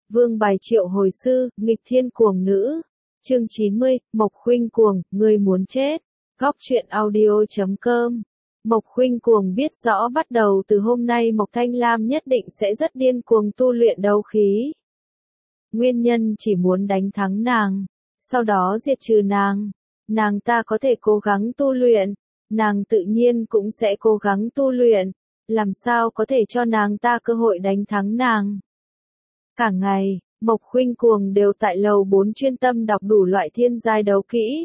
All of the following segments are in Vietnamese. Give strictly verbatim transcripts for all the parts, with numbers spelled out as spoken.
Vương bài triệu hồi sư, nghịch thiên cuồng nữ. Chương chín mươi, Mộc Khuynh Cuồng, ngươi muốn chết. Góc truyện audio chấm com. Mộc Khuynh Cuồng biết rõ bắt đầu từ hôm nay Mộc Thanh Lam nhất định sẽ rất điên cuồng tu luyện đấu khí. Nguyên nhân chỉ muốn đánh thắng nàng, sau đó diệt trừ nàng. Nàng ta có thể cố gắng tu luyện, nàng tự nhiên cũng sẽ cố gắng tu luyện, làm sao có thể cho nàng ta cơ hội đánh thắng nàng. Cả ngày, Mộc Khuynh Cuồng đều tại lầu bốn chuyên tâm đọc đủ loại thiên giai đấu kỹ.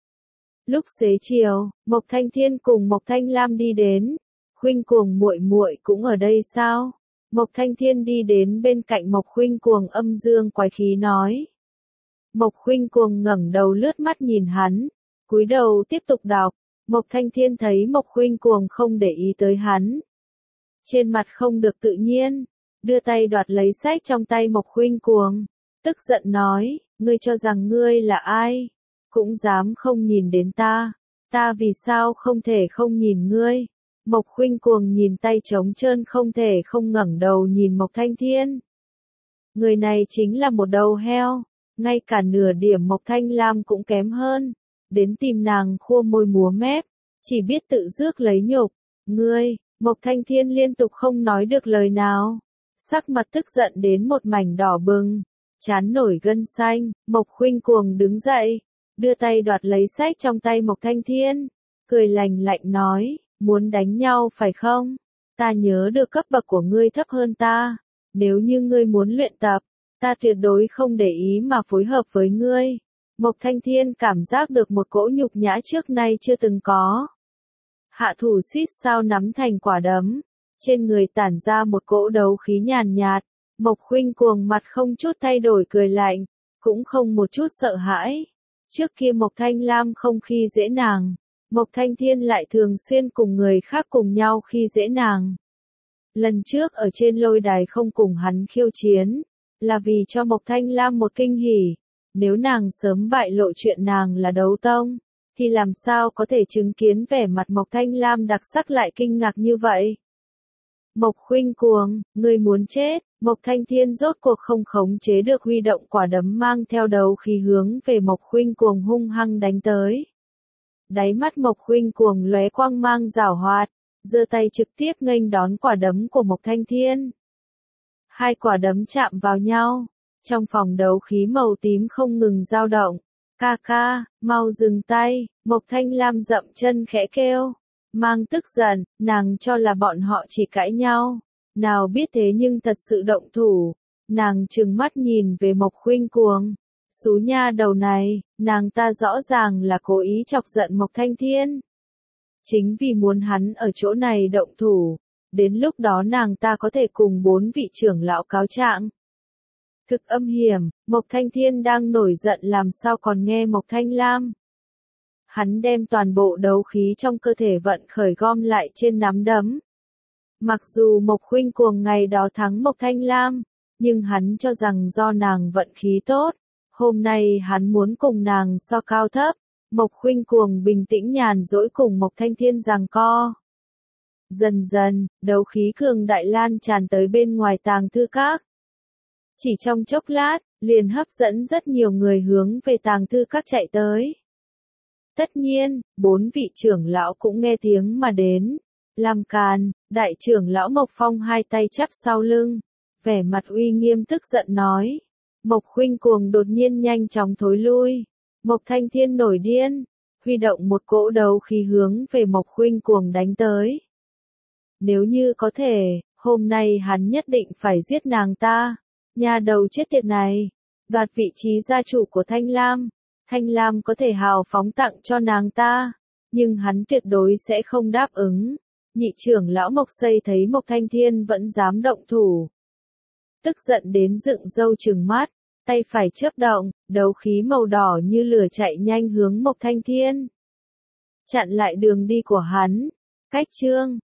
Lúc xế chiều, Mộc Thanh Thiên cùng Mộc Thanh Lam đi đến. Khuynh Cuồng muội muội cũng ở đây sao? Mộc Thanh Thiên đi đến bên cạnh Mộc Khuynh Cuồng âm dương quái khí nói. Mộc Khuynh Cuồng ngẩng đầu lướt mắt nhìn hắn, cúi đầu tiếp tục đọc. Mộc Thanh Thiên thấy Mộc Khuynh Cuồng không để ý tới hắn, trên mặt không được tự nhiên, đưa tay đoạt lấy sách trong tay Mộc Khuynh Cuồng, tức giận nói, ngươi cho rằng ngươi là ai? Cũng dám không nhìn đến ta, ta vì sao không thể không nhìn ngươi? Mộc Khuynh Cuồng nhìn tay trống trơn không thể không ngẩng đầu nhìn Mộc Thanh Thiên. Người này chính là một đầu heo, ngay cả nửa điểm Mộc Thanh Lam cũng kém hơn, đến tìm nàng khua môi múa mép, chỉ biết tự rước lấy nhục. Ngươi, Mộc Thanh Thiên liên tục không nói được lời nào, sắc mặt tức giận đến một mảnh đỏ bừng, trán nổi gân xanh. Mộc Khuynh Cuồng đứng dậy, đưa tay đoạt lấy sách trong tay Mộc Thanh Thiên, cười lạnh lạnh nói, muốn đánh nhau phải không? Ta nhớ được cấp bậc của ngươi thấp hơn ta, nếu như ngươi muốn luyện tập, ta tuyệt đối không để ý mà phối hợp với ngươi. Mộc Thanh Thiên cảm giác được một cỗ nhục nhã trước nay chưa từng có. Hạ thủ xít sao nắm thành quả đấm, trên người tản ra một cỗ đấu khí nhàn nhạt. Mộc Khuynh Cuồng mặt không chút thay đổi cười lạnh, cũng không một chút sợ hãi. Trước kia Mộc Thanh Lam không khi dễ nàng, Mộc Thanh Thiên lại thường xuyên cùng người khác cùng nhau khi dễ nàng. Lần trước ở trên lôi đài không cùng hắn khiêu chiến, là vì cho Mộc Thanh Lam một kinh hỉ. Nếu nàng sớm bại lộ chuyện nàng là đấu tông, thì làm sao có thể chứng kiến vẻ mặt Mộc Thanh Lam đặc sắc lại kinh ngạc như vậy? Mộc Khuynh Cuồng, ngươi muốn chết. Mộc Thanh Thiên rốt cuộc không khống chế được huy động quả đấm mang theo đấu khí hướng về Mộc Khuynh Cuồng hung hăng đánh tới. Đáy mắt Mộc Khuynh Cuồng lóe quang mang giảo hoạt, giơ tay trực tiếp nghênh đón quả đấm của Mộc Thanh Thiên. Hai quả đấm chạm vào nhau, trong phòng đấu khí màu tím không ngừng dao động. Ca ca, mau dừng tay. Mộc Thanh Lam dậm chân khẽ kêu, mang tức giận, nàng cho là bọn họ chỉ cãi nhau, nào biết thế nhưng thật sự động thủ. Nàng trừng mắt nhìn về Mộc Khuynh Cuồng, xú nha đầu này, nàng ta rõ ràng là cố ý chọc giận Mộc Thanh Thiên. Chính vì muốn hắn ở chỗ này động thủ, đến lúc đó nàng ta có thể cùng bốn vị trưởng lão cáo trạng. Thực âm hiểm, Mộc Thanh Thiên đang nổi giận làm sao còn nghe Mộc Thanh Lam. Hắn đem toàn bộ đấu khí trong cơ thể vận khởi gom lại trên nắm đấm. Mặc dù Mộc Khuynh Cuồng ngày đó thắng Mộc Thanh Lam, nhưng hắn cho rằng do nàng vận khí tốt, hôm nay hắn muốn cùng nàng so cao thấp. Mộc Khuynh Cuồng bình tĩnh nhàn dỗi cùng Mộc Thanh Thiên giằng co. Dần dần, đấu khí cường đại lan tràn tới bên ngoài tàng thư các. Chỉ trong chốc lát, liền hấp dẫn rất nhiều người hướng về tàng thư các chạy tới. Tất nhiên, bốn vị trưởng lão cũng nghe tiếng mà đến. Lam Càn, đại trưởng lão Mộc Phong hai tay chắp sau lưng, vẻ mặt uy nghiêm tức giận nói. Mộc Khuynh Cuồng đột nhiên nhanh chóng thối lui. Mộc Thanh Thiên nổi điên, huy động một cỗ đấu khí hướng về Mộc Khuynh Cuồng đánh tới. Nếu như có thể, hôm nay hắn nhất định phải giết nàng ta. Nhà đầu chết tiệt này, đoạt vị trí gia chủ của Thanh Lam. Thanh Lam có thể hào phóng tặng cho nàng ta, nhưng hắn tuyệt đối sẽ không đáp ứng. Nhị trưởng lão Mộc Xây thấy Mộc Thanh Thiên vẫn dám động thủ, tức giận đến dựng râu trừng mắt, tay phải chớp động, đấu khí màu đỏ như lửa chạy nhanh hướng Mộc Thanh Thiên, chặn lại đường đi của hắn. Cách chương